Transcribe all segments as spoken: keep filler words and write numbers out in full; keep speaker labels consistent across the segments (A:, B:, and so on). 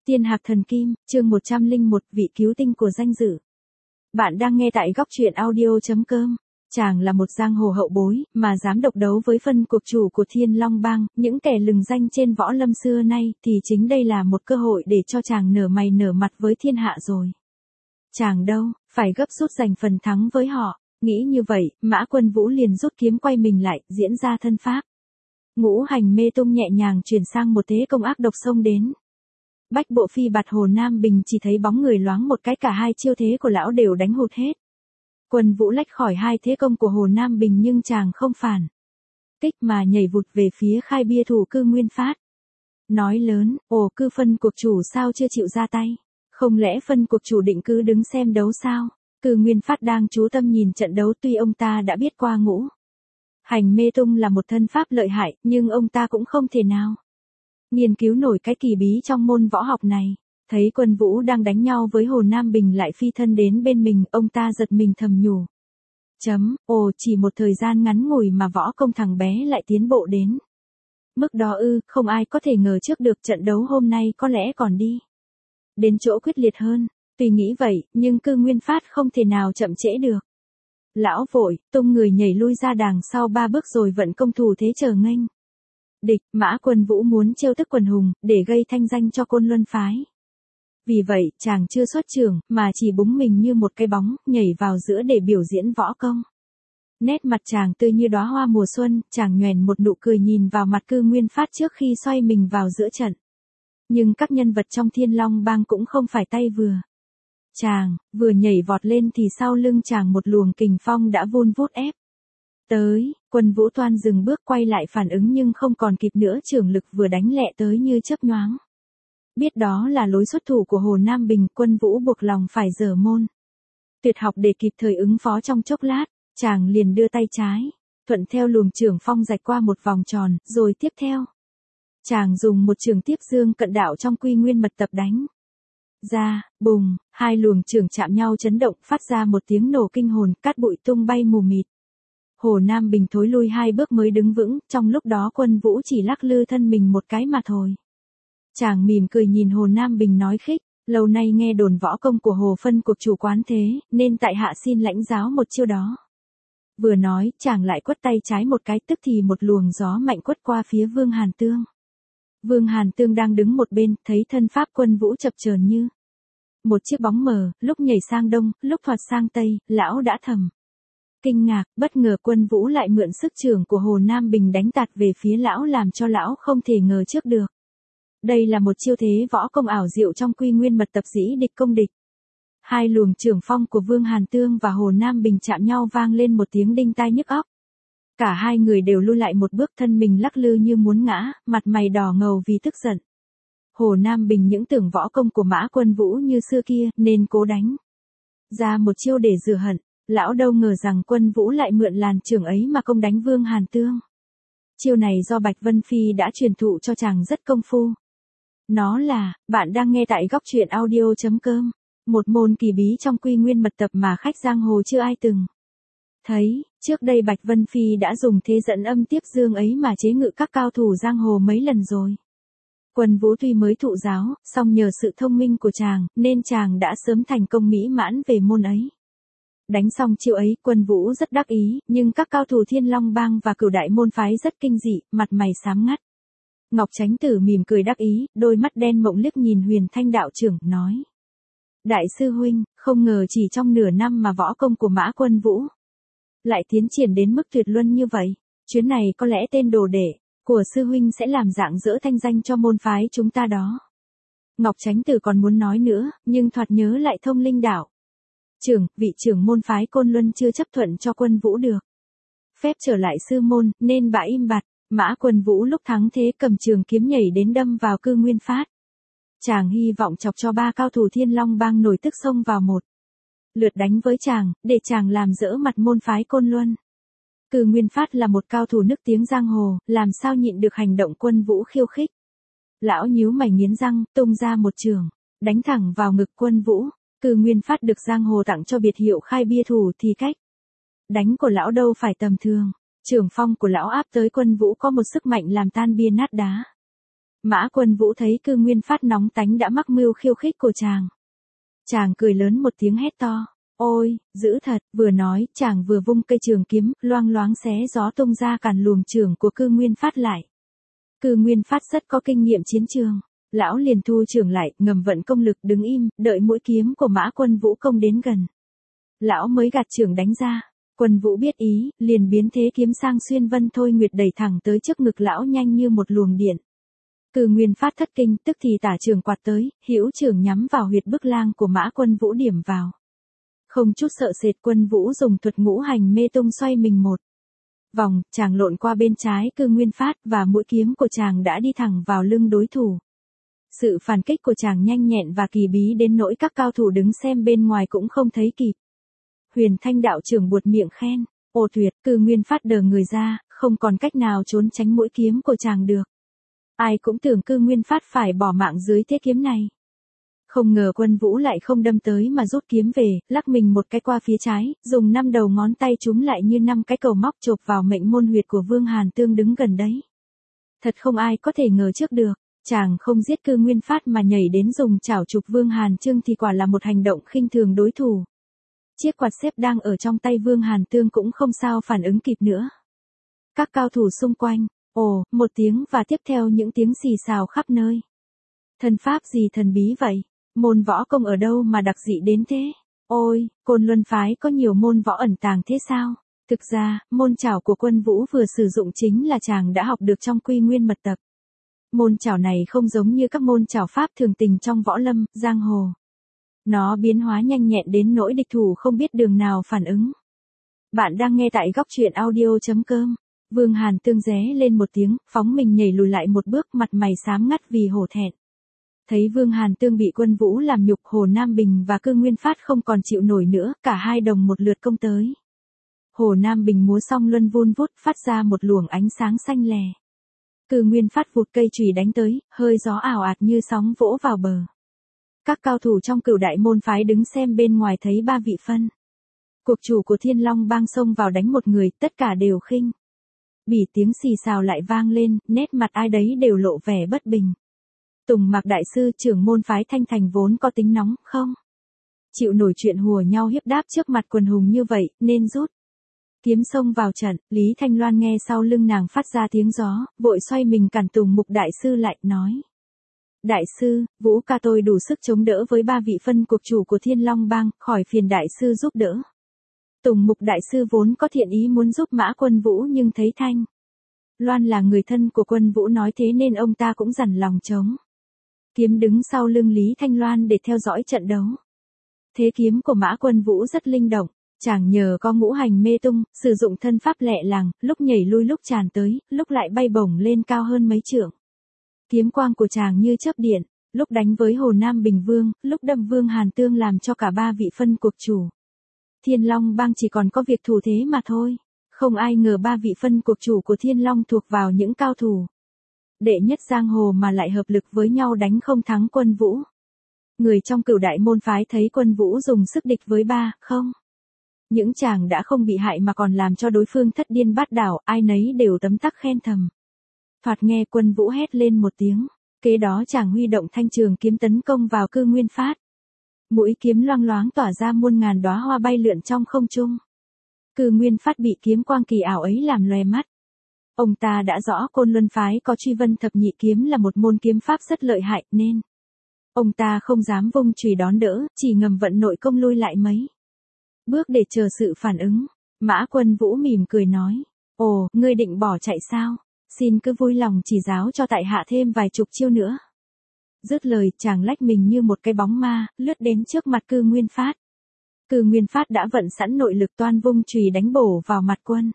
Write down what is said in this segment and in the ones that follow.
A: Tiên Hạc Thần Kim, chương một trăm lẻ một, vị cứu tinh của danh dự. Bạn đang nghe tại góc truyện audio.com. Chàng là một giang hồ hậu bối, mà dám độc đấu với phân cuộc chủ của Thiên Long Bang, những kẻ lừng danh trên võ lâm xưa nay, thì chính đây là một cơ hội để cho chàng nở mày nở mặt với thiên hạ rồi. Chàng đâu, phải gấp rút giành phần thắng với họ. Nghĩ như vậy, Mã Quân Vũ liền rút kiếm quay mình lại, diễn ra thân pháp. Ngũ hành mê tung nhẹ nhàng chuyển sang một thế công ác độc xông đến. Bách bộ phi bạt Hồ Nam Bình chỉ thấy bóng người loáng một cái, cả hai chiêu thế của lão đều đánh hụt hết. Quân Vũ lách khỏi hai thế công của Hồ Nam Bình nhưng chàng không phản kích mà nhảy vụt về phía khai bia thủ Cư Nguyên Phát. Nói lớn, ồ Cư phân cuộc chủ sao chưa chịu ra tay? Không lẽ phân cuộc chủ định cứ đứng xem đấu sao? Cư Nguyên Phát đang chú tâm nhìn trận đấu, tuy ông ta đã biết qua ngũ hành mê tung là một thân pháp lợi hại, nhưng ông ta cũng không thể nào nghiên cứu nổi cái kỳ bí trong môn võ học này. Thấy Quân Vũ đang đánh nhau với Hồ Nam Bình lại phi thân đến bên mình, ông ta giật mình thầm nhủ. Chấm, ồ chỉ một thời gian ngắn ngủi mà võ công thằng bé lại tiến bộ đến mức đó ư, không ai có thể ngờ trước được trận đấu hôm nay có lẽ còn đi đến chỗ quyết liệt hơn. Tuy nghĩ vậy, nhưng Cư Nguyên Phát không thể nào chậm trễ được. Lão vội, tung người nhảy lui ra đằng sau ba bước rồi vận công thủ thế chờ nghênh địch. Mã Quân Vũ muốn trêu tức quần hùng, để gây thanh danh cho Côn Luân phái. Vì vậy, chàng chưa xuất trường, mà chỉ búng mình như một cái bóng, nhảy vào giữa để biểu diễn võ công. Nét mặt chàng tươi như đóa hoa mùa xuân, chàng nhoẻn một nụ cười nhìn vào mặt Cư Nguyên Phát trước khi xoay mình vào giữa trận. Nhưng các nhân vật trong Thiên Long Bang cũng không phải tay vừa. Chàng, vừa nhảy vọt lên thì sau lưng chàng một luồng kình phong đã vun vút ép tới. Quân Vũ toan dừng bước quay lại phản ứng nhưng không còn kịp nữa, chưởng lực vừa đánh lẹ tới như chớp nhoáng. Biết đó là lối xuất thủ của Hồ Nam Bình, Quân Vũ buộc lòng phải dở môn tuyệt học để kịp thời ứng phó. Trong chốc lát, chàng liền đưa tay trái thuận theo luồng chưởng phong rạch qua một vòng tròn, rồi tiếp theo chàng dùng một chưởng tiếp dương cận đạo trong Quy Nguyên Mật Tập đánh ra. Bùng, hai luồng chưởng chạm nhau chấn động, phát ra một tiếng nổ kinh hồn, cát bụi tung bay mù mịt. Hồ Nam Bình thối lui hai bước mới đứng vững, trong lúc đó Quân Vũ chỉ lắc lư thân mình một cái mà thôi. Chàng mỉm cười nhìn Hồ Nam Bình nói khích, lâu nay nghe đồn võ công của Hồ phân cuộc chủ quán thế, nên tại hạ xin lãnh giáo một chiêu đó. Vừa nói, chàng lại quất tay trái một cái, tức thì một luồng gió mạnh quất qua phía Vương Hàn Tương. Vương Hàn Tương đang đứng một bên, thấy thân pháp Quân Vũ chập chờn như một chiếc bóng mờ, lúc nhảy sang đông, lúc thoạt sang tây, lão đã thầm kinh ngạc. Bất ngờ Quân Vũ lại mượn sức chưởng của Hồ Nam Bình đánh tạt về phía lão, làm cho lão không thể ngờ trước được. Đây là một chiêu thế võ công ảo diệu trong Quy Nguyên Mật Tập dĩ địch công địch. Hai luồng chưởng phong của Vương Hàn Tương và Hồ Nam Bình chạm nhau vang lên một tiếng đinh tai nhức óc. Cả hai người đều lui lại một bước, thân mình lắc lư như muốn ngã, mặt mày đỏ ngầu vì tức giận. Hồ Nam Bình những tưởng võ công của Mã Quân Vũ như xưa kia, nên cố đánh ra một chiêu để rửa hận. Lão đâu ngờ rằng Quân Vũ lại mượn làn chưởng ấy mà công đánh Vương Hàn Tương. Chiêu này do Bạch Vân Phi đã truyền thụ cho chàng rất công phu. Nó là, bạn đang nghe tại góc truyện audio.com, một môn kỳ bí trong Quy Nguyên Mật Tập mà khách giang hồ chưa ai từng thấy. Trước đây Bạch Vân Phi đã dùng thế dẫn âm tiếp dương ấy mà chế ngự các cao thủ giang hồ mấy lần rồi. Quân Vũ tuy mới thụ giáo, song nhờ sự thông minh của chàng, nên chàng đã sớm thành công mỹ mãn về môn ấy. Đánh xong chiêu ấy, Quân Vũ rất đắc ý, nhưng các cao thủ Thiên Long Bang và Cửu Đại môn phái rất kinh dị, mặt mày xám ngắt. Ngọc Chánh Tử mỉm cười đắc ý, đôi mắt đen mộng liếc nhìn Huyền Thanh đạo trưởng, nói: Đại sư huynh, không ngờ chỉ trong nửa năm mà võ công của Mã Quân Vũ lại tiến triển đến mức tuyệt luân như vậy. Chuyến này có lẽ tên đồ đệ của sư huynh sẽ làm rạng rỡ thanh danh cho môn phái chúng ta đó. Ngọc Chánh Tử còn muốn nói nữa, nhưng thoạt nhớ lại Thông Linh đạo trưởng, vị trưởng môn phái Côn Luân chưa chấp thuận cho Quân Vũ được phép trở lại sư môn, nên bà im bặt. Mã Quân Vũ lúc thắng thế cầm trường kiếm nhảy đến đâm vào Cư Nguyên Phát. Chàng hy vọng chọc cho ba cao thủ Thiên Long Bang nổi tức xông vào một lượt đánh với chàng, để chàng làm dỡ mặt môn phái Côn Luân. Cư Nguyên Phát là một cao thủ nức tiếng giang hồ, làm sao nhịn được hành động Quân Vũ khiêu khích. Lão nhíu mày nghiến răng, tung ra một chưởng đánh thẳng vào ngực Quân Vũ. Cư Nguyên Phát được giang hồ tặng cho biệt hiệu khai bia thủ, thì cách đánh của lão đâu phải tầm thường. Chưởng phong của lão áp tới Quân Vũ có một sức mạnh làm tan bia nát đá. Mã Quân Vũ thấy Cư Nguyên Phát nóng tánh đã mắc mưu khiêu khích của chàng. Chàng cười lớn một tiếng hét to. Ôi, dữ thật, vừa nói, chàng vừa vung cây trường kiếm, loang loáng xé gió tung ra cản luồng trường của Cư Nguyên Phát lại. Cư Nguyên Phát rất có kinh nghiệm chiến trường. Lão liền thu trường lại, ngầm vận công lực đứng im, đợi mũi kiếm của Mã Quân Vũ công đến gần. Lão mới gạt trường đánh ra. Quân Vũ biết ý, liền biến thế kiếm sang xuyên vân thôi nguyệt đẩy thẳng tới trước ngực lão nhanh như một luồng điện. Cư Nguyên Phát thất kinh, tức thì tả trường quạt tới, hữu trường nhắm vào huyệt bức lang của Mã Quân Vũ điểm vào. Không chút sợ sệt, Quân Vũ dùng thuật ngũ hành mê tung xoay mình một vòng, chàng lộn qua bên trái Cư Nguyên Phát và mũi kiếm của chàng đã đi thẳng vào lưng đối thủ. Sự phản kích của chàng nhanh nhẹn và kỳ bí đến nỗi các cao thủ đứng xem bên ngoài cũng không thấy kịp. Huyền Thanh đạo trưởng buột miệng khen, ồ tuyệt, Cư Nguyên Phát đờ người ra, không còn cách nào trốn tránh mũi kiếm của chàng được. Ai cũng tưởng Cư Nguyên Phát phải bỏ mạng dưới thế kiếm này. Không ngờ Quân Vũ lại không đâm tới mà rút kiếm về, lắc mình một cái qua phía trái, dùng năm đầu ngón tay chúm lại như năm cái cầu móc chộp vào mệnh môn huyệt của Vương Hàn Tương đứng gần đấy. Thật không ai có thể ngờ trước được, chàng không giết Cư Nguyên Phát mà nhảy đến dùng chảo chụp Vương Hàn Chương thì quả là một hành động khinh thường đối thủ. Chiếc quạt xếp đang ở trong tay Vương Hàn Tương cũng không sao phản ứng kịp nữa. Các cao thủ xung quanh, ồ, một tiếng và tiếp theo những tiếng xì xào khắp nơi. Thần pháp gì thần bí vậy? Môn võ công ở đâu mà đặc dị đến thế? Ôi, Côn Luân phái có nhiều môn võ ẩn tàng thế sao? Thực ra, môn chảo của Quân Vũ vừa sử dụng chính là chàng đã học được trong Quy Nguyên mật tập. Môn chảo này không giống như các môn chảo pháp thường tình trong võ lâm, giang hồ. Nó biến hóa nhanh nhẹn đến nỗi địch thủ không biết đường nào phản ứng. Bạn đang nghe tại góc truyện audio chấm com. Vương Hàn Tương ré lên một tiếng, phóng mình nhảy lùi lại một bước, mặt mày xám ngắt vì hổ thẹn. Thấy Vương Hàn Tương bị Quân Vũ làm nhục, Hồ Nam Bình và Cư Nguyên Phát không còn chịu nổi nữa, cả hai đồng một lượt công tới. Hồ Nam Bình múa song luân vun vút, phát ra một luồng ánh sáng xanh lè. Cư Nguyên Phát vụt cây chùy đánh tới, hơi gió ảo ạt như sóng vỗ vào bờ. Các cao thủ trong Cửu Đại môn phái đứng xem bên ngoài thấy ba vị phân cuộc chủ của Thiên Long bang xông vào đánh một người, tất cả đều khinh bỉ, tiếng xì xào lại vang lên, nét mặt ai đấy đều lộ vẻ bất bình. Tùng Mạc đại sư, trưởng môn phái Thanh Thành vốn có tính nóng, không chịu nổi chuyện hùa nhau hiếp đáp trước mặt quần hùng như vậy, nên rút kiếm xông vào trận. Lý Thanh Loan nghe sau lưng nàng phát ra tiếng gió, vội xoay mình cản Tùng Mục đại sư lại, nói: Đại sư, Vũ ca tôi đủ sức chống đỡ với ba vị phân cuộc chủ của Thiên Long bang, khỏi phiền đại sư giúp đỡ. Tùng Mục đại sư vốn có thiện ý muốn giúp Mã Quân Vũ, nhưng thấy Thanh Loan là người thân của Quân Vũ nói thế nên ông ta cũng dằn lòng chống kiếm đứng sau lưng Lý Thanh Loan để theo dõi trận đấu. Thế kiếm của Mã Quân Vũ rất linh động, chàng nhờ có ngũ hành mê tung, sử dụng thân pháp lẹ làng, lúc nhảy lui lúc tràn tới, lúc lại bay bổng lên cao hơn mấy trượng. Kiếm quang của chàng như chớp điện, lúc đánh với Hồ Nam Bình Vương, lúc đâm Vương Hàn Tương, làm cho cả ba vị phân cuộc chủ Thiên Long bang chỉ còn có việc thủ thế mà thôi. Không ai ngờ ba vị phân cuộc chủ của Thiên Long thuộc vào những cao thủ đệ nhất giang hồ mà lại hợp lực với nhau đánh không thắng Quân Vũ. Người trong Cửu Đại môn phái thấy Quân Vũ dùng sức địch với ba, không những chàng đã không bị hại mà còn làm cho đối phương thất điên bát đảo, ai nấy đều tấm tắc khen thầm. Thoạt nghe Quân Vũ hét lên một tiếng, kế đó chàng huy động thanh trường kiếm tấn công vào Cư Nguyên Phát. Mũi kiếm loang loáng tỏa ra muôn ngàn đóa hoa bay lượn trong không trung. Cư Nguyên Phát bị kiếm quang kỳ ảo ấy làm loè mắt. Ông ta đã rõ Côn Luân phái có Truy Vân thập nhị kiếm là một môn kiếm pháp rất lợi hại, nên ông ta không dám vung chùy đón đỡ, chỉ ngầm vận nội công lui lại mấy bước để chờ sự phản ứng. Mã Quân Vũ mỉm cười nói: Ồ, ngươi định bỏ chạy sao? Xin cứ vui lòng chỉ giáo cho tại hạ thêm vài chục chiêu nữa. Dứt lời, chàng lách mình như một cái bóng ma, lướt đến trước mặt Cư Nguyên Phát. Cư Nguyên Phát đã vận sẵn nội lực, toan vung chùy đánh bổ vào mặt Quân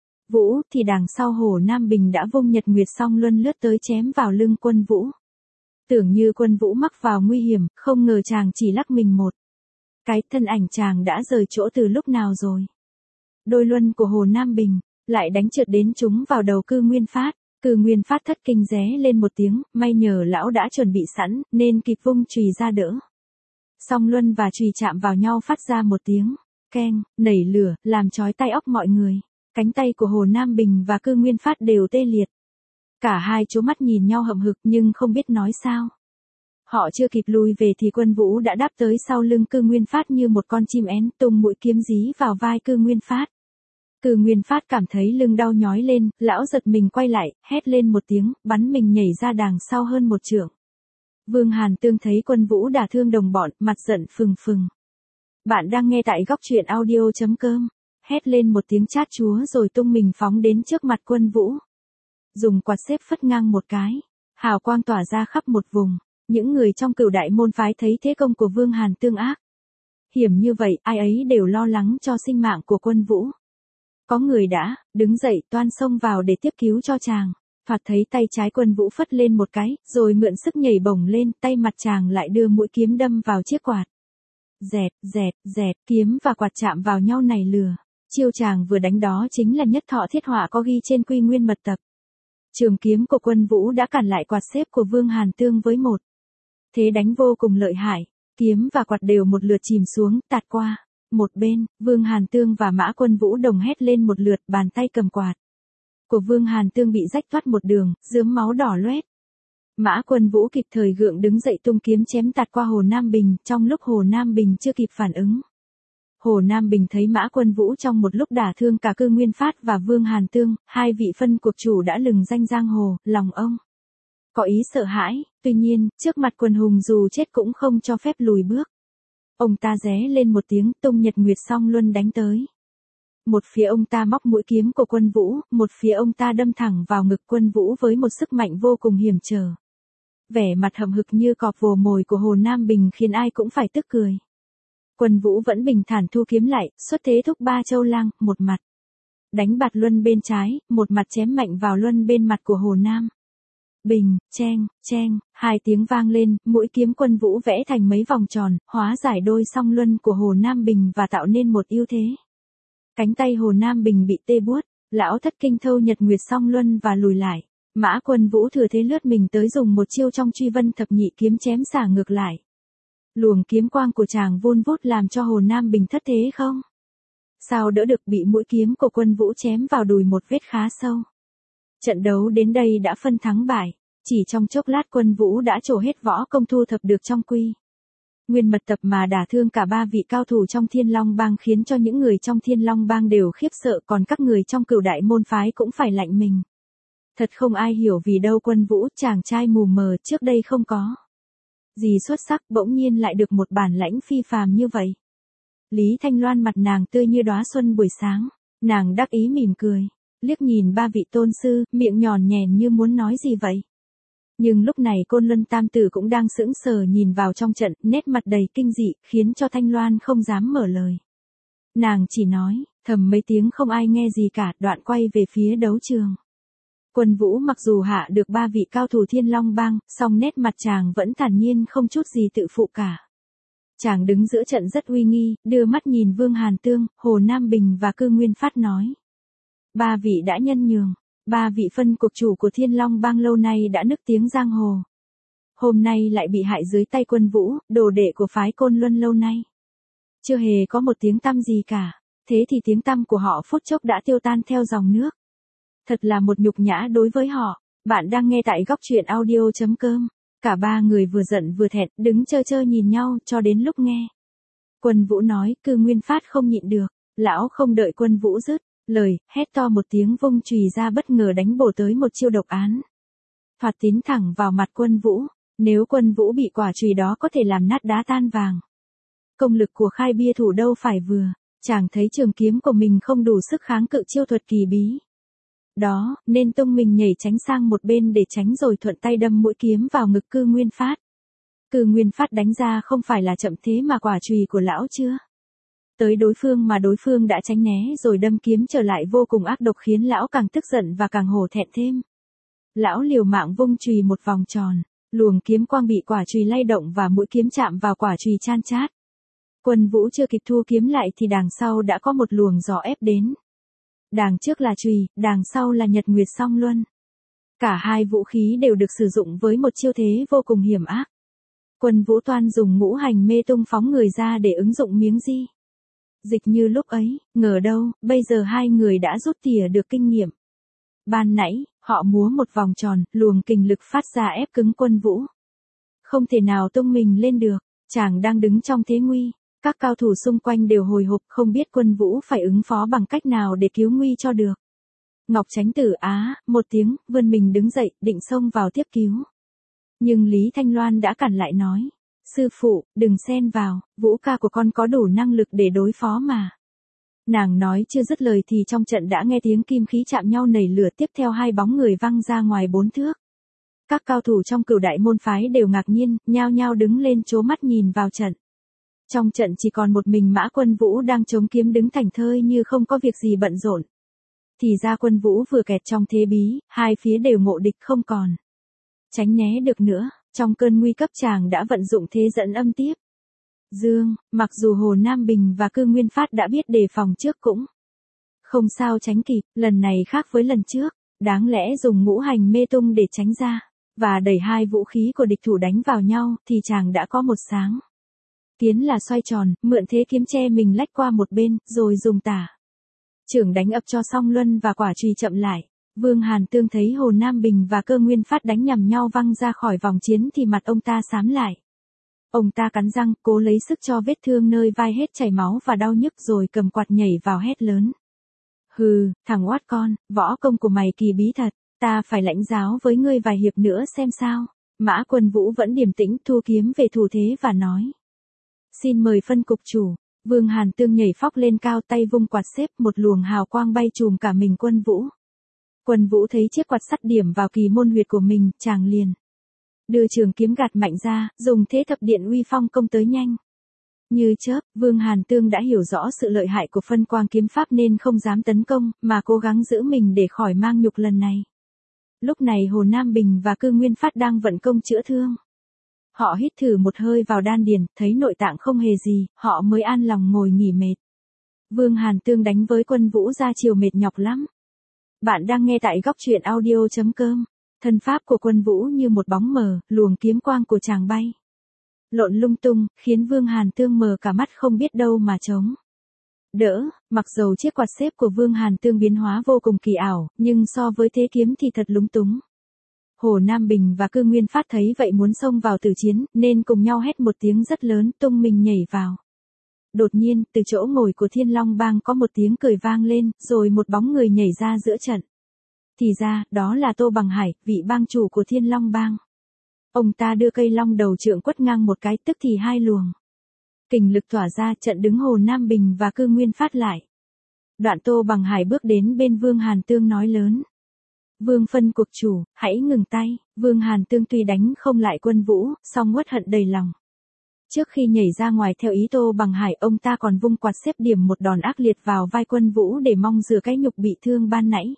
A: Vũ, thì đằng sau Hồ Nam Bình đã vung Nhật Nguyệt Song Luân lướt tới chém vào lưng Quân Vũ. Tưởng như Quân Vũ mắc vào nguy hiểm, không ngờ chàng chỉ lắc mình một cái, thân ảnh chàng đã rời chỗ từ lúc nào rồi. Đôi luân của Hồ Nam Bình lại đánh trượt đến trúng vào đầu Cư Nguyên Phát. Cư Nguyên Phát thất kinh ré lên một tiếng, may nhờ lão đã chuẩn bị sẵn, nên kịp vung chùy ra đỡ. Song luân và chùy chạm vào nhau phát ra một tiếng keng, nảy lửa, làm chói tai óc mọi người. Cánh tay của Hồ Nam Bình và Cư Nguyên Phát đều tê liệt. Cả hai trố mắt nhìn nhau hậm hực nhưng không biết nói sao. Họ chưa kịp lùi về thì Quân Vũ đã đáp tới sau lưng Cư Nguyên Phát như một con chim én, tung mũi kiếm dí vào vai Cư Nguyên Phát. Cư Nguyên Phát cảm thấy lưng đau nhói lên, lão giật mình quay lại, hét lên một tiếng, bắn mình nhảy ra đằng sau hơn một trượng. Vương Hàn Tương thấy Quân Vũ đả thương đồng bọn, mặt giận phừng phừng. Bạn đang nghe tại góc truyện audio chấm com. Hét lên một tiếng chát chúa rồi tung mình phóng đến trước mặt Quân Vũ. Dùng quạt xếp phất ngang một cái, hào quang tỏa ra khắp một vùng. Những người trong Cửu Đại môn phái thấy thế công của Vương Hàn Tương ác. Hiểm như vậy, ai ấy đều lo lắng cho sinh mạng của Quân Vũ. Có người đã đứng dậy toan xông vào để tiếp cứu cho chàng. Thoạt thấy tay trái Quân Vũ phất lên một cái, rồi mượn sức nhảy bổng lên, tay mặt chàng lại đưa mũi kiếm đâm vào chiếc quạt. Dẹt, dẹt, dẹt, kiếm và quạt chạm vào nhau nảy lửa. Chiêu chàng vừa đánh đó chính là nhất thọ thiết họa có ghi trên Quy Nguyên mật tập. Trường kiếm của Quân Vũ đã cản lại quạt xếp của Vương Hàn Tương với một thế đánh vô cùng lợi hại, kiếm và quạt đều một lượt chìm xuống, tạt qua. Một bên, Vương Hàn Tương và Mã Quân Vũ đồng hét lên một lượt, bàn tay cầm quạt của Vương Hàn Tương bị rách toát một đường, rướm máu đỏ loét. Mã Quân Vũ kịp thời gượng đứng dậy tung kiếm chém tạt qua Hồ Nam Bình, trong lúc Hồ Nam Bình chưa kịp phản ứng. Hồ Nam Bình thấy Mã Quân Vũ trong một lúc đả thương cả Cư Nguyên Phát và Vương Hàn Tương, hai vị phân cuộc chủ đã lừng danh giang hồ, lòng ông có ý sợ hãi, tuy nhiên, trước mặt quần hùng dù chết cũng không cho phép lùi bước. Ông ta ré lên một tiếng, tung Nhật Nguyệt Song Luân đánh tới. Một phía ông ta móc mũi kiếm của Quân Vũ, một phía ông ta đâm thẳng vào ngực Quân Vũ với một sức mạnh vô cùng hiểm trở. Vẻ mặt hậm hực như cọp vồ mồi của Hồ Nam Bình khiến ai cũng phải tức cười. Quân Vũ vẫn bình thản thu kiếm lại, xuất thế thúc ba châu lang, một mặt đánh bạt luân bên trái, một mặt chém mạnh vào luân bên mặt của Hồ Nam Bình. Cheng, cheng, hai tiếng vang lên, mũi kiếm Quân Vũ vẽ thành mấy vòng tròn, hóa giải đôi song luân của Hồ Nam Bình và tạo nên một ưu thế. Cánh tay Hồ Nam Bình bị tê buốt, lão thất kinh thâu Nhật Nguyệt Song Luân và lùi lại. Mã Quân Vũ thừa thế lướt mình tới dùng một chiêu trong Truy Vân Thập Nhị kiếm chém xả ngược lại. Luồng kiếm quang của chàng vun vút làm cho Hồ Nam Bình thất thế không sao đỡ được, bị mũi kiếm của Quân Vũ chém vào đùi một vết khá sâu. Trận đấu đến đây đã phân thắng bại, chỉ trong chốc lát Quân Vũ đã trổ hết võ công thu thập được trong Quy Nguyên mật tập mà đả thương cả ba vị cao thủ trong Thiên Long Bang, khiến cho những người trong Thiên Long Bang đều khiếp sợ, còn các người trong Cửu Đại môn phái cũng phải lạnh mình. Thật không ai hiểu vì đâu Quân Vũ, chàng trai mù mờ trước đây không có gì xuất sắc, bỗng nhiên lại được một bản lãnh phi phàm như vậy. Lý Thanh Loan mặt nàng tươi như đóa xuân buổi sáng, nàng đắc ý mỉm cười, liếc nhìn ba vị tôn sư, miệng nhòn nhèn như muốn nói gì vậy. Nhưng lúc này Côn Luân Tam Tử cũng đang sững sờ nhìn vào trong trận, nét mặt đầy kinh dị, khiến cho Thanh Loan không dám mở lời. Nàng chỉ nói, thầm mấy tiếng không ai nghe gì cả, đoạn quay về phía đấu trường. Quân Vũ mặc dù hạ được ba vị cao thủ Thiên Long Bang, song nét mặt chàng vẫn thản nhiên không chút gì tự phụ cả. Chàng đứng giữa trận rất uy nghi, đưa mắt nhìn Vương Hàn Tương, Hồ Nam Bình và Cư Nguyên Phát nói. Ba vị đã nhân nhường, ba vị phân cuộc chủ của Thiên Long Bang lâu nay đã nức tiếng giang hồ. Hôm nay lại bị hại dưới tay Quân Vũ, đồ đệ của phái Côn Luân lâu nay. Chưa hề có một tiếng tăm gì cả, thế thì tiếng tăm của họ phút chốc đã tiêu tan theo dòng nước. Thật là một nhục nhã đối với họ. Bạn đang nghe tại góc truyện audio chấm com. Cả ba người vừa giận vừa thẹn, đứng chơ chơ nhìn nhau cho đến lúc nghe. Quân Vũ nói, Cư Nguyên Phát không nhịn được, lão không đợi Quân Vũ dứt lời, hét to một tiếng vung chùy ra bất ngờ đánh bổ tới một chiêu độc án. Thoạt tín thẳng vào mặt Quân Vũ, nếu Quân Vũ bị quả chùy đó có thể làm nát đá tan vàng. Công lực của Khai Bia Thủ đâu phải vừa, chàng thấy trường kiếm của mình không đủ sức kháng cự chiêu thuật kỳ bí đó, nên tung mình nhảy tránh sang một bên để tránh rồi thuận tay đâm mũi kiếm vào ngực Cư Nguyên Phát. Cư Nguyên Phát đánh ra không phải là chậm thế mà quả chùy của lão chưa tới đối phương mà đối phương đã tránh né rồi đâm kiếm trở lại vô cùng ác độc, khiến lão càng tức giận và càng hổ thẹn thêm. Lão liều mạng vung chùy một vòng tròn, luồng kiếm quang bị quả chùy lay động và mũi kiếm chạm vào quả chùy chan chát. Quân Vũ chưa kịp thu kiếm lại thì đằng sau đã có một luồng gió ép đến. Đằng trước là chùy, đằng sau là Nhật Nguyệt Song Luân. Cả hai vũ khí đều được sử dụng với một chiêu thế vô cùng hiểm ác. Quân Vũ toan dùng ngũ hành mê tung phóng người ra để ứng dụng miếng di dịch như lúc ấy, ngờ đâu, bây giờ hai người đã rút tỉa được kinh nghiệm. Ban nãy, Họ múa một vòng tròn, luồng kình lực phát ra ép cứng Quân Vũ. Không thể nào tung mình lên được, chàng đang đứng trong thế nguy. Các cao thủ xung quanh đều hồi hộp không biết Quân Vũ phải ứng phó bằng cách nào để cứu nguy cho được. Ngọc Chánh Tử á, một tiếng, vươn mình đứng dậy, định xông vào tiếp cứu. Nhưng Lý Thanh Loan đã cản lại nói. Sư phụ, đừng xen vào, Vũ ca của con có đủ năng lực để đối phó mà. Nàng nói chưa dứt lời thì trong trận đã nghe tiếng kim khí chạm nhau nảy lửa, tiếp theo hai bóng người văng ra ngoài bốn thước. Các cao thủ trong Cửu Đại môn phái đều ngạc nhiên, nhao nhao đứng lên trố mắt nhìn vào trận. Trong trận chỉ còn một mình Mã Quân Vũ đang chống kiếm đứng thảnh thơi như không có việc gì bận rộn. Thì ra Quân Vũ vừa kẹt trong thế bí, hai phía đều ngộ địch không còn tránh né được nữa, trong cơn nguy cấp chàng đã vận dụng thế dẫn âm tiếp. Dương, mặc dù Hồ Nam Bình và Cư Nguyên Phát đã biết đề phòng trước cũng không sao tránh kịp, lần này khác với lần trước, đáng lẽ dùng ngũ hành mê tung để tránh ra, và đẩy hai vũ khí của địch thủ đánh vào nhau, thì chàng đã có một sáng kiến là xoay tròn, mượn thế kiếm che mình lách qua một bên, rồi dùng tả trưởng đánh ập cho Song Luân và quả chùy chậm lại. Vương Hàn Tương thấy Hồ Nam Bình và Cơ Nguyên Phát đánh nhằm nhau văng ra khỏi vòng chiến thì mặt ông ta xám lại. Ông ta cắn răng, cố lấy sức cho vết thương nơi vai hết chảy máu và đau nhức rồi cầm quạt nhảy vào hét lớn. Hừ, thằng oát con, võ công của mày kỳ bí thật, ta phải lãnh giáo với ngươi vài hiệp nữa xem sao. Mã Quân Vũ vẫn điềm tĩnh thu kiếm về thủ thế và nói. Xin mời phân cục chủ. Vương Hàn Tương nhảy phóc lên cao, tay vung quạt xếp, một luồng hào quang bay trùm cả mình Quân Vũ. Quân Vũ thấy chiếc quạt sắt điểm vào kỳ môn huyệt của mình, chàng liền đưa trường kiếm gạt mạnh ra, dùng thế thập điện uy phong công tới nhanh như chớp. Vương Hàn Tương đã hiểu rõ sự lợi hại của phân quang kiếm pháp nên không dám tấn công, mà cố gắng giữ mình để khỏi mang nhục lần này. Lúc này Hồ Nam Bình và Cư Nguyên Phát đang vận công chữa thương. Họ hít thử một hơi vào đan điền, thấy nội tạng không hề gì, họ mới an lòng ngồi nghỉ mệt. Vương Hàn Tương đánh với Quân Vũ ra chiều mệt nhọc lắm. Bạn đang nghe tại góc truyện audio chấm com. Thân pháp của Quân Vũ như một bóng mờ, luồng kiếm quang của chàng bay lộn lung tung, khiến Vương Hàn Tương mờ cả mắt không biết đâu mà chống đỡ. Mặc dầu chiếc quạt xếp của Vương Hàn Tương biến hóa vô cùng kỳ ảo, nhưng so với thế kiếm thì thật lúng túng. Hồ Nam Bình và Cư Nguyên Phát thấy vậy muốn xông vào tử chiến, nên cùng nhau hét một tiếng rất lớn, tung mình nhảy vào. Đột nhiên, từ chỗ ngồi của Thiên Long Bang có một tiếng cười vang lên, rồi một bóng người nhảy ra giữa trận. Thì ra, đó là Tô Bằng Hải, vị bang chủ của Thiên Long Bang. Ông ta đưa cây long đầu trượng quất ngang một cái, tức thì hai luồng kình lực tỏa ra, trận đứng Hồ Nam Bình và Cư Nguyên Phát lại. Đoạn Tô Bằng Hải bước đến bên Vương Hàn Tương nói lớn. Vương phân cuộc chủ, hãy ngừng tay. Vương Hàn Tương tuy đánh không lại Quân Vũ, song uất hận đầy lòng. Trước khi nhảy ra ngoài theo ý Tô Bằng Hải, ông ta còn vung quạt xếp điểm một đòn ác liệt vào vai Quân Vũ để mong rửa cái nhục bị thương ban nãy.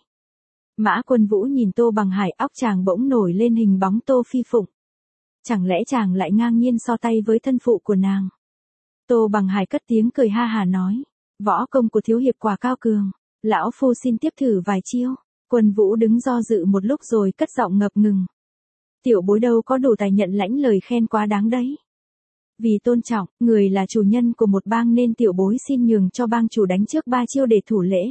A: Mã Quân Vũ nhìn Tô Bằng Hải, óc chàng bỗng nổi lên hình bóng Tô Phi Phụng. Chẳng lẽ chàng lại ngang nhiên so tay với thân phụ của nàng? Tô Bằng Hải cất tiếng cười ha hà nói. Võ công của thiếu hiệp quả cao cường. Lão phu xin tiếp thử vài chiêu. Quân Vũ đứng do dự một lúc rồi cất giọng ngập ngừng. Tiểu bối đâu có đủ tài nhận lãnh lời khen quá đáng đấy. Vì tôn trọng, người là chủ nhân của một bang nên tiểu bối xin nhường cho bang chủ đánh trước ba chiêu để thủ lễ.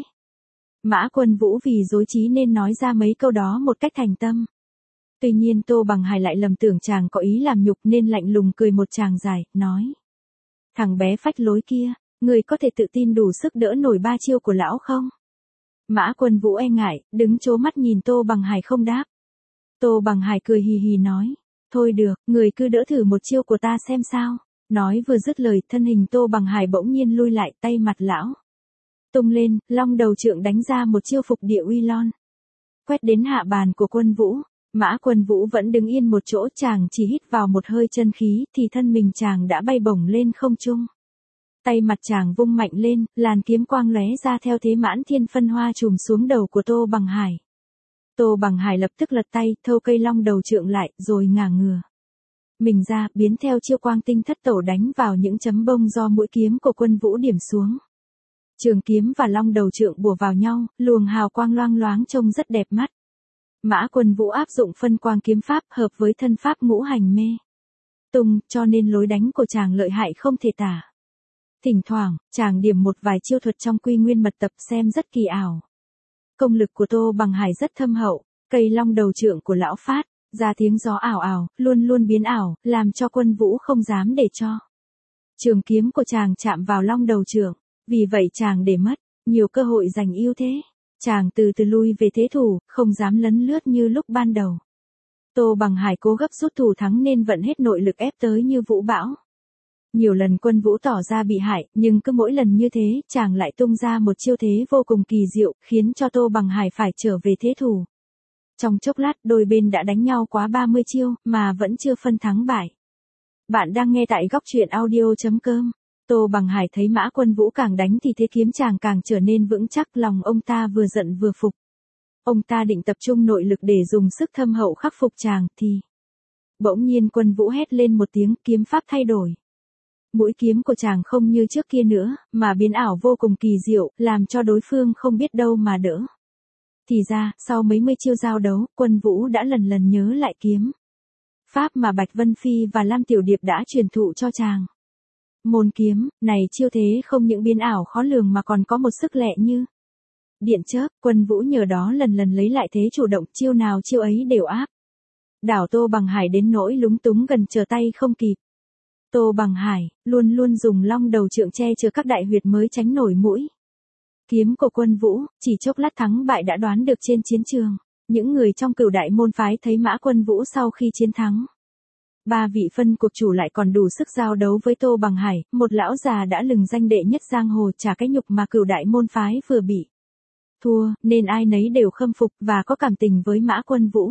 A: Mã Quân Vũ vì dối trí nên nói ra mấy câu đó một cách thành tâm. Tuy nhiên Tô Bằng Hải lại lầm tưởng chàng có ý làm nhục nên lạnh lùng cười một tràng dài, nói. Thằng bé phách lối kia, người có thể tự tin đủ sức đỡ nổi ba chiêu của lão không? Mã Quân Vũ e ngại, đứng trố mắt nhìn Tô Bằng Hải không đáp. Tô Bằng Hải cười hì hì nói. Thôi được, người cứ đỡ thử một chiêu của ta xem sao. Nói vừa dứt lời, thân hình Tô Bằng Hải bỗng nhiên lui lại, tay mặt lão tung lên, long đầu trượng đánh ra một chiêu phục địa uy lon. Quét đến hạ bàn của Quân Vũ. Mã Quân Vũ vẫn đứng yên một chỗ, chàng chỉ hít vào một hơi chân khí thì thân mình chàng đã bay bổng lên không trung. Tay mặt chàng vung mạnh lên, làn kiếm quang lóe ra theo thế mãn thiên phân hoa trùm xuống đầu của Tô Bằng Hải. Tô Bằng Hải lập tức lật tay, thâu cây long đầu trượng lại, rồi ngả ngửa mình ra, biến theo chiêu quang tinh thất tổ đánh vào những chấm bông do mũi kiếm của Quân Vũ điểm xuống. Trường kiếm và long đầu trượng bùa vào nhau, luồng hào quang loang loáng trông rất đẹp mắt. Mã Quân Vũ áp dụng phân quang kiếm pháp hợp với thân pháp ngũ hành mê tung, cho nên lối đánh của chàng lợi hại không thể tả. Thỉnh thoảng, chàng điểm một vài chiêu thuật trong Quy Nguyên Mật Tập xem rất kỳ ảo. Công lực của Tô Bằng Hải rất thâm hậu, Cây long đầu trượng của lão phát, ra tiếng gió ảo ảo, luôn luôn biến ảo, làm cho Quân Vũ không dám để cho trường kiếm của chàng chạm vào long đầu trượng, vì vậy chàng để mất nhiều cơ hội giành ưu thế. Chàng từ từ lui về thế thủ, không dám lấn lướt như lúc ban đầu. Tô Bằng Hải cố gấp rút thủ thắng nên vận hết nội lực ép tới như vũ bão. Nhiều lần Quân Vũ tỏ ra bị hại, nhưng cứ mỗi lần như thế, chàng lại tung ra một chiêu thế vô cùng kỳ diệu, khiến cho Tô Bằng Hải phải trở về thế thủ. Trong chốc lát đôi bên đã đánh nhau quá ba mươi chiêu, mà vẫn chưa phân thắng bại. Bạn đang nghe tại góc truyện audio chấm com. Tô Bằng Hải thấy Mã Quân Vũ càng đánh thì thế kiếm chàng càng trở nên vững chắc, lòng ông ta vừa giận vừa phục. Ông ta định tập trung nội lực để dùng sức thâm hậu khắc phục chàng, thì bỗng nhiên Quân Vũ hét lên một tiếng, kiếm pháp thay đổi. Mũi kiếm của chàng không như trước kia nữa, mà biến ảo vô cùng kỳ diệu, làm cho đối phương không biết đâu mà đỡ. Thì ra, sau mấy mươi chiêu giao đấu, Quân Vũ đã lần lần nhớ lại kiếm pháp mà Bạch Vân Phi và Lam Tiểu Điệp đã truyền thụ cho chàng. Môn kiếm này chiêu thế không những biến ảo khó lường mà còn có một sức lẹ như điện chớp. Quân Vũ nhờ đó lần lần lấy lại thế chủ động, chiêu nào chiêu ấy đều áp đảo Tô Bằng Hải đến nỗi lúng túng gần trở tay không kịp. Tô Bằng Hải luôn luôn dùng long đầu trượng che chở các đại huyệt mới tránh nổi mũi kiếm của Quân Vũ, chỉ chốc lát thắng bại đã đoán được trên chiến trường. Những người trong Cửu Đại môn phái thấy Mã Quân Vũ sau khi chiến thắng, ba vị phân cuộc chủ lại còn đủ sức giao đấu với Tô Bằng Hải, một lão già đã lừng danh đệ nhất giang hồ, trả cái nhục mà Cửu Đại môn phái vừa bị thua, nên ai nấy đều khâm phục và có cảm tình với Mã Quân Vũ.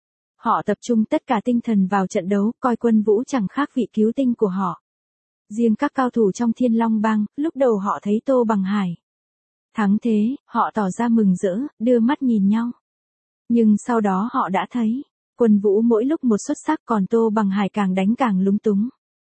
A: Họ tập trung tất cả tinh thần vào trận đấu, coi Quân Vũ chẳng khác vị cứu tinh của họ. Riêng các cao thủ trong Thiên Long Bang, lúc đầu họ thấy Tô Bằng Hải thắng thế, họ tỏ ra mừng rỡ, đưa mắt nhìn nhau. Nhưng sau đó họ đã thấy, Quân Vũ mỗi lúc một xuất sắc, còn Tô Bằng Hải càng đánh càng lúng túng.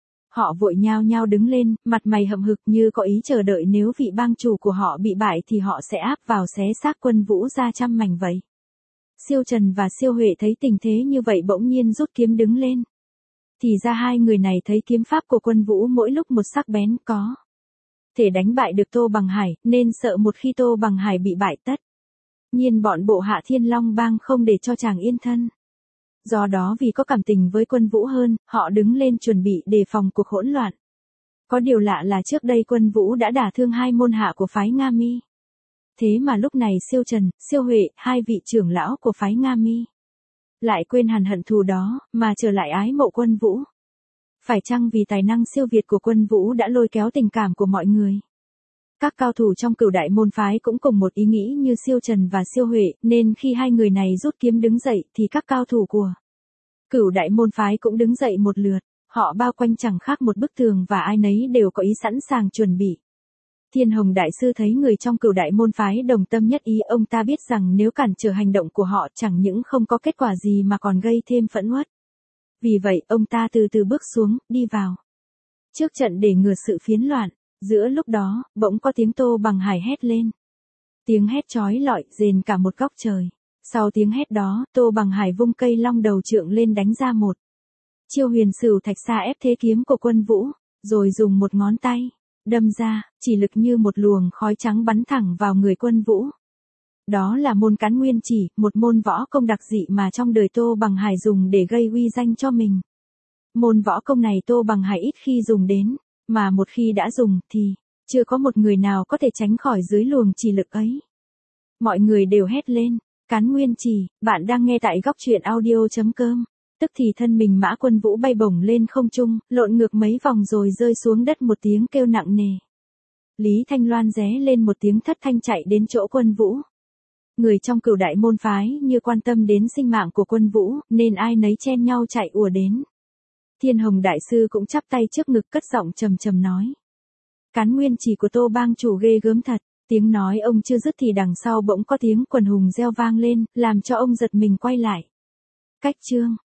A: Họ vội nhao nhao đứng lên, mặt mày hậm hực như có ý chờ đợi nếu vị bang chủ của họ bị bại thì họ sẽ áp vào xé xác Quân Vũ ra trăm mảnh vậy. Siêu Trần và Siêu Huệ thấy tình thế như vậy bỗng nhiên rút kiếm đứng lên. Thì ra hai người này thấy kiếm pháp của Quân Vũ mỗi lúc một sắc bén, có thể đánh bại được Tô Bằng Hải, nên sợ một khi Tô Bằng Hải bị bại tất nhiên bọn bộ hạ Thiên Long Bang không để cho chàng yên thân. Do đó vì có cảm tình với Quân Vũ hơn, họ đứng lên chuẩn bị đề phòng cuộc hỗn loạn. Có điều lạ là trước đây Quân Vũ đã đả thương hai môn hạ của phái Nga Mi. Thế mà lúc này Siêu Trần, Siêu Huệ, hai vị trưởng lão của phái Nga Mi lại quên hẳn hận thù đó, mà trở lại ái mộ Quân Vũ. Phải chăng vì tài năng siêu việt của Quân Vũ đã lôi kéo tình cảm của mọi người? Các cao thủ trong Cửu Đại môn phái cũng cùng một ý nghĩ như Siêu Trần và Siêu Huệ, nên khi hai người này rút kiếm đứng dậy thì các cao thủ của Cửu Đại môn phái cũng đứng dậy một lượt, họ bao quanh chẳng khác một bức tường và ai nấy đều có ý sẵn sàng chuẩn bị. Thiên Hồng Đại Sư thấy người trong Cửu Đại môn phái đồng tâm nhất ý, ông ta biết rằng nếu cản trở hành động của họ chẳng những không có kết quả gì mà còn gây thêm phẫn uất. Vì vậy, ông ta từ từ bước xuống, đi vào trước trận để ngừa sự phiến loạn. Giữa lúc đó, bỗng có tiếng Tô Bằng Hải hét lên. Tiếng hét chói lọi, rền cả một góc trời. Sau tiếng hét đó, Tô Bằng Hải vung cây long đầu trượng lên đánh ra một chiêu huyền sửu thạch xa ép thế kiếm của Quân Vũ, rồi dùng một ngón tay đâm ra, chỉ lực như một luồng khói trắng bắn thẳng vào người Quân Vũ. Đó là môn Cán Nguyên Chỉ, một môn võ công đặc dị mà trong đời Tô Bằng Hải dùng để gây uy danh cho mình. Môn võ công này Tô Bằng Hải ít khi dùng đến, mà một khi đã dùng thì chưa có một người nào có thể tránh khỏi dưới luồng chỉ lực ấy. Mọi người đều hét lên, Cán Nguyên Chỉ. Bạn đang nghe tại góc truyện audio chấm com. Tức thì thân mình Mã Quân Vũ bay bổng lên không trung, lộn ngược mấy vòng rồi rơi xuống đất một tiếng kêu nặng nề. Lý Thanh Loan ré lên một tiếng thất thanh chạy đến chỗ Quân Vũ. Người trong Cửu Đại môn phái như quan tâm đến sinh mạng của Quân Vũ, nên ai nấy chen nhau chạy ùa đến. Thiên Hồng Đại Sư cũng chắp tay trước ngực cất giọng trầm trầm nói. Cán Nguyên Chỉ của Tô bang chủ ghê gớm thật. Tiếng nói ông chưa dứt thì đằng sau bỗng có tiếng quần hùng reo vang lên, làm cho ông giật mình quay lại. Cách chương